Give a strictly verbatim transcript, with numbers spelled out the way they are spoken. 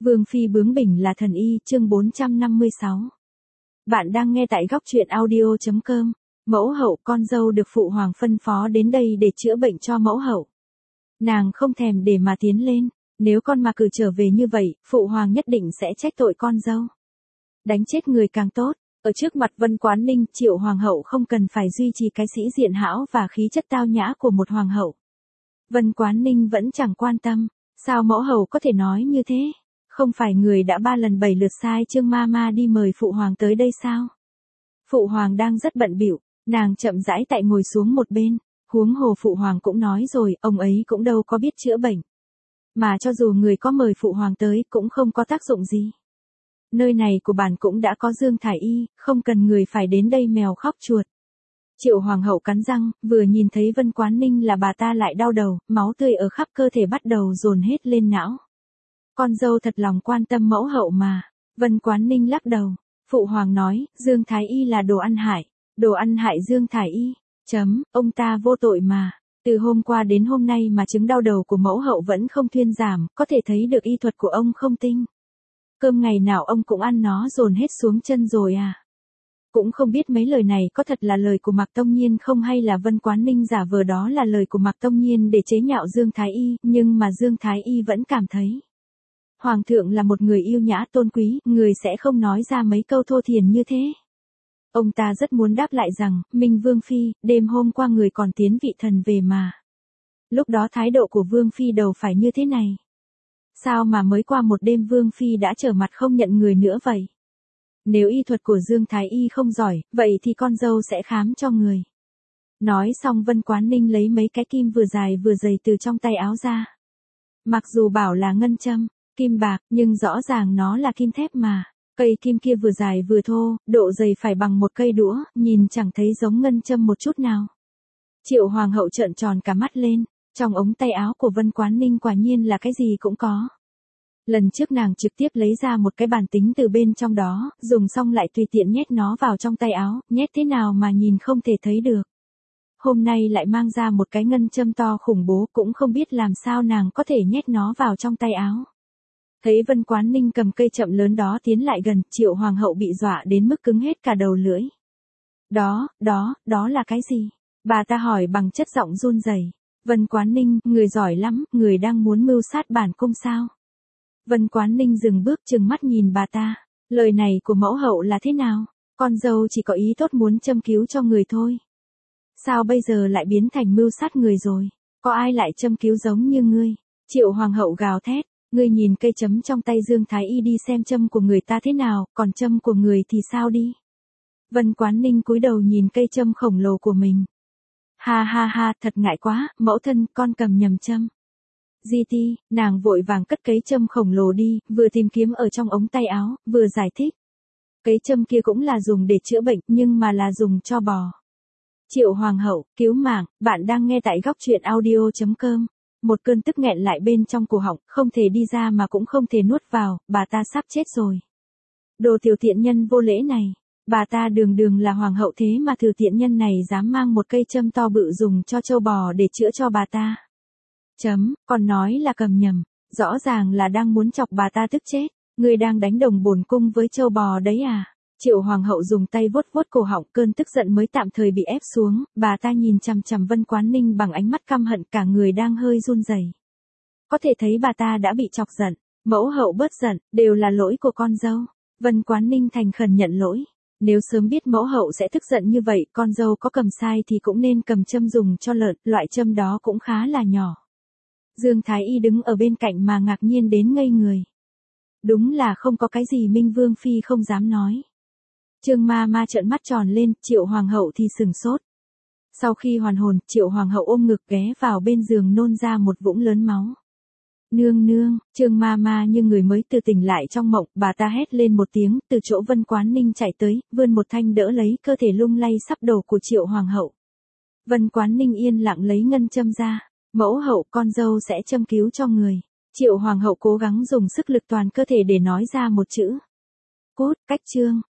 Vương phi bướng bỉnh là thần y, chương bốn trăm năm mươi sáu. Bạn đang nghe tại góc truyện audio chấm com. Mẫu hậu, con dâu được phụ hoàng phân phó đến đây để chữa bệnh cho mẫu hậu. Nàng không thèm để mà tiến lên, nếu con mà cử trở về như vậy, phụ hoàng nhất định sẽ trách tội con dâu. Đánh chết người càng tốt. Ở trước mặt Vân Quán Ninh, Triệu hoàng hậu không cần phải duy trì cái sĩ diện hão và khí chất tao nhã của một hoàng hậu. Vân Quán Ninh vẫn chẳng quan tâm, sao mẫu hậu có thể nói như thế? Không phải người đã ba lần bảy lượt sai Trương ma ma đi mời phụ hoàng tới đây sao? Phụ hoàng đang rất bận bịu, nàng chậm rãi tại ngồi xuống một bên, huống hồ phụ hoàng cũng nói rồi, ông ấy cũng đâu có biết chữa bệnh. Mà cho dù người có mời phụ hoàng tới cũng không có tác dụng gì. Nơi này của bản cũng đã có Dương Thái Y, không cần người phải đến đây mèo khóc chuột. Triệu hoàng hậu cắn răng, vừa nhìn thấy Vân Quán Ninh là bà ta lại đau đầu, máu tươi ở khắp cơ thể bắt đầu dồn hết lên não. Con dâu thật lòng quan tâm mẫu hậu mà. Vân Quán Ninh lắc đầu. Phụ hoàng nói, Dương Thái Y là đồ ăn hại. Đồ ăn hại Dương Thái Y. Chấm, ông ta vô tội mà. Từ hôm qua đến hôm nay mà chứng đau đầu của mẫu hậu vẫn không thuyên giảm, có thể thấy được y thuật của ông không tinh. Cơm ngày nào ông cũng ăn nó dồn hết xuống chân rồi à. Cũng không biết mấy lời này có thật là lời của Mạc Tông Nhiên không hay là Vân Quán Ninh giả vờ đó là lời của Mạc Tông Nhiên để chế nhạo Dương Thái Y, nhưng mà Dương Thái Y vẫn cảm thấy. Hoàng thượng là một người yêu nhã tôn quý, người sẽ không nói ra mấy câu thô thiển như thế. Ông ta rất muốn đáp lại rằng, Minh Vương Phi, đêm hôm qua người còn tiến vị thần về mà. Lúc đó thái độ của Vương Phi đâu phải như thế này. Sao mà mới qua một đêm Vương Phi đã trở mặt không nhận người nữa vậy? Nếu y thuật của Dương Thái Y không giỏi, vậy thì con dâu sẽ khám cho người. Nói xong Vân Quán Ninh lấy mấy cái kim vừa dài vừa dày từ trong tay áo ra. Mặc dù bảo là ngân châm, kim bạc, nhưng rõ ràng nó là kim thép mà. Cây kim kia vừa dài vừa thô, độ dày phải bằng một cây đũa, nhìn chẳng thấy giống ngân châm một chút nào. Triệu hoàng hậu trợn tròn cả mắt lên, trong ống tay áo của Vân Quán Ninh quả nhiên là cái gì cũng có. Lần trước nàng trực tiếp lấy ra một cái bàn tính từ bên trong đó, dùng xong lại tùy tiện nhét nó vào trong tay áo, nhét thế nào mà nhìn không thể thấy được. Hôm nay lại mang ra một cái ngân châm to khủng bố, cũng không biết làm sao nàng có thể nhét nó vào trong tay áo. Thấy Vân Quán Ninh cầm cây chậm lớn đó tiến lại gần, Triệu hoàng hậu bị dọa đến mức cứng hết cả đầu lưỡi. Đó, đó, đó là cái gì? Bà ta hỏi bằng chất giọng run rẩy. Vân Quán Ninh, người giỏi lắm, người đang muốn mưu sát bản cung sao? Vân Quán Ninh dừng bước trừng mắt nhìn bà ta. Lời này của mẫu hậu là thế nào? Con dâu chỉ có ý tốt muốn châm cứu cho người thôi. Sao bây giờ lại biến thành mưu sát người rồi? Có ai lại châm cứu giống như ngươi? Triệu hoàng hậu gào thét. Ngươi nhìn cây chấm trong tay Dương Thái Y đi xem châm của người ta thế nào, còn châm của người thì sao đi? Vân Quán Ninh cúi đầu nhìn cây châm khổng lồ của mình. Ha ha ha, thật ngại quá, mẫu thân, con cầm nhầm châm. Di ti, nàng vội vàng cất cây châm khổng lồ đi, vừa tìm kiếm ở trong ống tay áo, vừa giải thích. Cây châm kia cũng là dùng để chữa bệnh, nhưng mà là dùng cho bò. Triệu hoàng hậu, cứu mạng, bạn đang nghe tại góc truyện audio chấm com. Một cơn tức nghẹn lại bên trong cổ họng, không thể đi ra mà cũng không thể nuốt vào, bà ta sắp chết rồi. Đồ tiểu tiện nhân vô lễ này, bà ta đường đường là hoàng hậu thế mà thử tiện nhân này dám mang một cây châm to bự dùng cho trâu bò để chữa cho bà ta. Chấm, còn nói là cầm nhầm, rõ ràng là đang muốn chọc bà ta tức chết, người đang đánh đồng bổn cung với trâu bò đấy à. Triệu hoàng hậu dùng tay vuốt vuốt cổ họng, cơn tức giận mới tạm thời bị ép xuống, bà ta nhìn chằm chằm Vân Quán Ninh bằng ánh mắt căm hận, cả người đang hơi run rẩy. Có thể thấy bà ta đã bị chọc giận, mẫu hậu bớt giận, đều là lỗi của con dâu. Vân Quán Ninh thành khẩn nhận lỗi. Nếu sớm biết mẫu hậu sẽ tức giận như vậy, con dâu có cầm sai thì cũng nên cầm châm dùng cho lợn, loại châm đó cũng khá là nhỏ. Dương Thái Y đứng ở bên cạnh mà ngạc nhiên đến ngây người. Đúng là không có cái gì Minh Vương Phi không dám nói. Trương ma ma trợn mắt tròn lên, Triệu hoàng hậu thì sừng sốt. Sau khi hoàn hồn, Triệu hoàng hậu ôm ngực ghé vào bên giường nôn ra một vũng lớn máu. Nương nương, Trương ma ma như người mới từ tỉnh lại trong mộng, bà ta hét lên một tiếng, từ chỗ Vân Quán Ninh chạy tới, vươn một thanh đỡ lấy cơ thể lung lay sắp đổ của Triệu hoàng hậu. Vân Quán Ninh yên lặng lấy ngân châm ra. Mẫu hậu, con dâu sẽ châm cứu cho người. Triệu hoàng hậu cố gắng dùng sức lực toàn cơ thể để nói ra một chữ. Cút, cách chương.